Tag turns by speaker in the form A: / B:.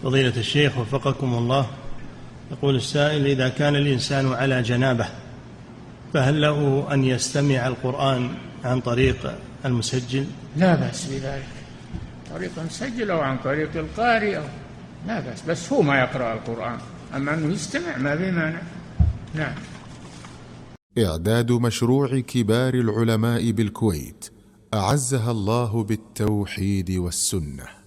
A: فضيلة الشيخ وفقكم الله، يقول السائل: إذا كان الإنسان على جنابه فهل له أن يستمع القرآن عن طريق المسجل؟
B: لا بأس بذلك، طريق المسجل أو عن طريق القارئ لا بأس، بس هو ما يقرأ القرآن، أما أنه يستمع ما في مانع. نعم.
C: إعداد مشروع كبار العلماء بالكويت أعزها الله بالتوحيد والسنة.